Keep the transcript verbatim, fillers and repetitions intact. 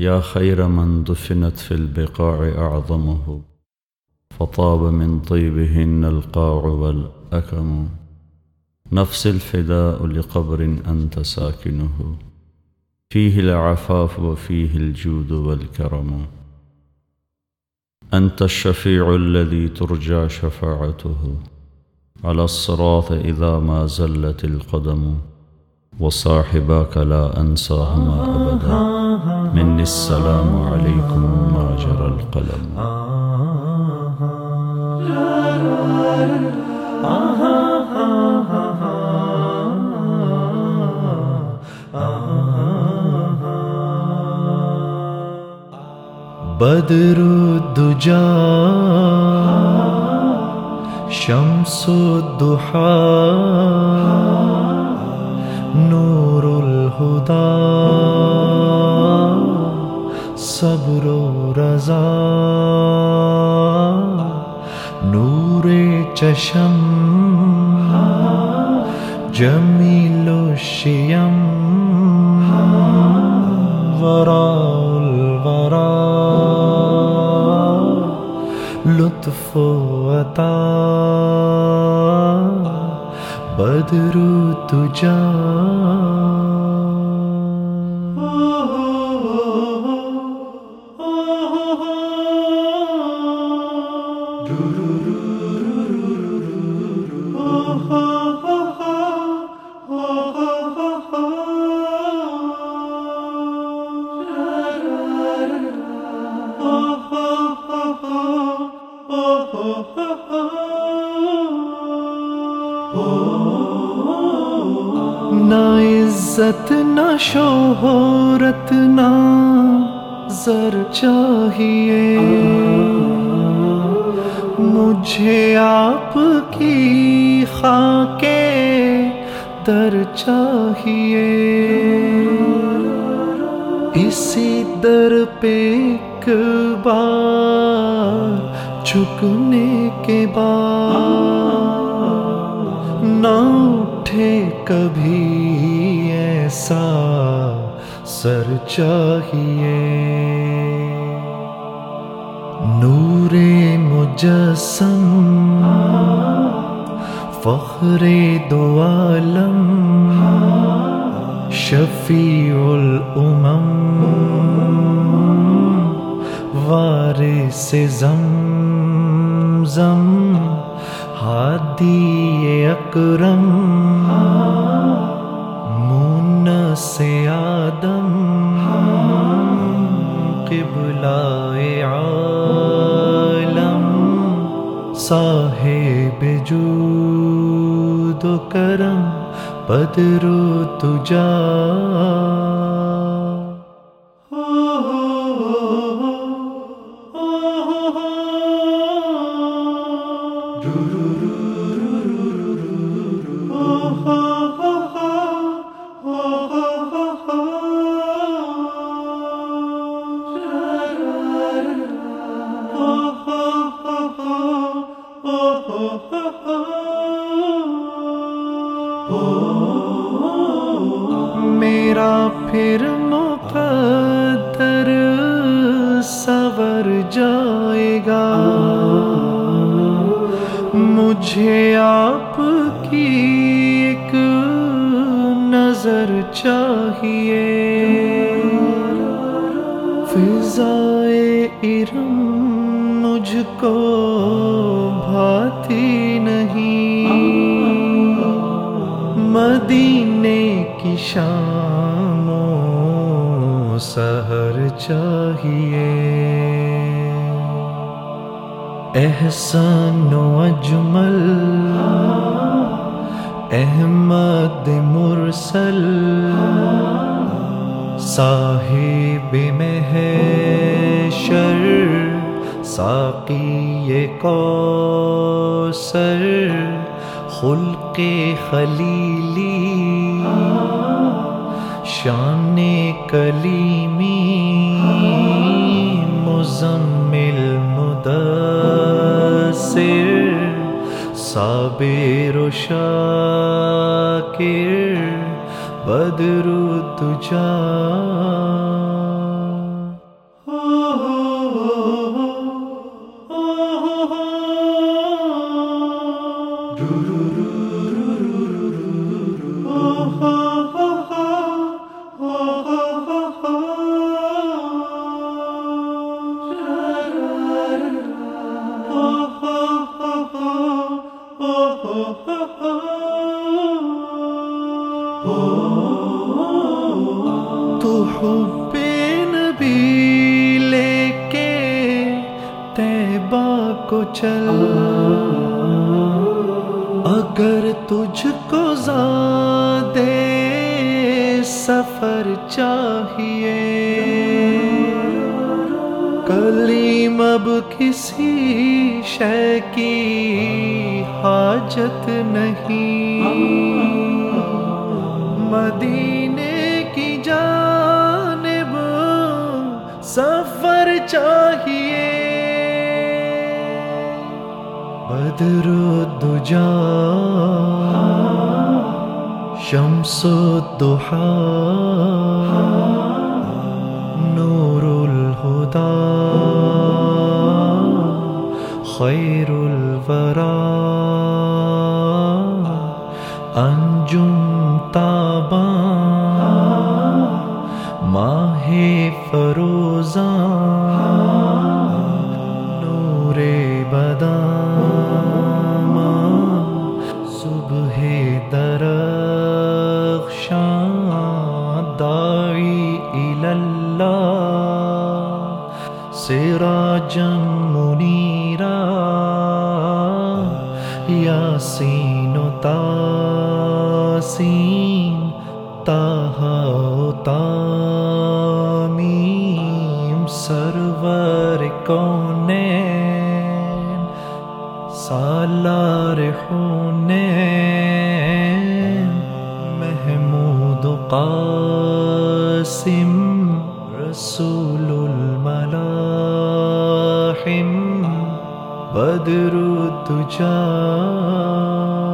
يا خير من دفنت في البقاع أعظمه، فطاب من طيبهن القاع والأكم. نفس الفداء لقبر أنت ساكنه، فيه العفاف وفيه الجود والكرم. أنت الشفيع الذي ترجى شفاعته على الصراط إذا ما زلت القدم. وصاحباك لا أنساهما أبدا، مني السلام عليكم ما جرى القلم. بدر الدجى شمس الضحى نور الهدى صبر رضا نور چشم جمیل الشیم وراء الورى لطف عطا بدر الدجى. نہ عزت نہ شہرت نہ زر چاہیے، مجھے آپ کی خاک در چاہیے. اسی در پہ ایک بار جھکنے کے بعد نہ اٹھے کبھی ایسا سر چاہیے. نور مجسم فخر دو عالم شفیع الامم وارث زمزم ہادی اکرم مونس آدم قبلہ عالم صاحب جود و کرم بدر الدجى. میرا پھر مقدر سور جائے گا، مجھے آپ کی ایک نظر چاہیے. فضائے ارم مجھ کو بھاتی نہیں، مدینے کی شام و سحر چاہیے. احسن و اجمل احمد مرسل صاحب محشر ساقی کوثر خلق خلیلی شان کلیمی مزمل مدثر صابر و شاکر بدر الدجى. حب نبی لے کے طیبہ کو چل، اگر تجھ کو زیادہ سفر چاہیے، کلیم اب کسی شے کی حاجت نہیں، مدینے کی جانب سفر چاہیے، بدر الدجا شمس الضحا نور الہدی خیر الورا، انجم تاباں ماہ فروزاں نور بدام، صبح درخشاں داعی الی اللہ، سراجا منیرا یاسین و تاسین طٰہٰ و تامیم، سرور کونین سالار حنین، محمود و قاسم رسول الملاحم، بدر الدجا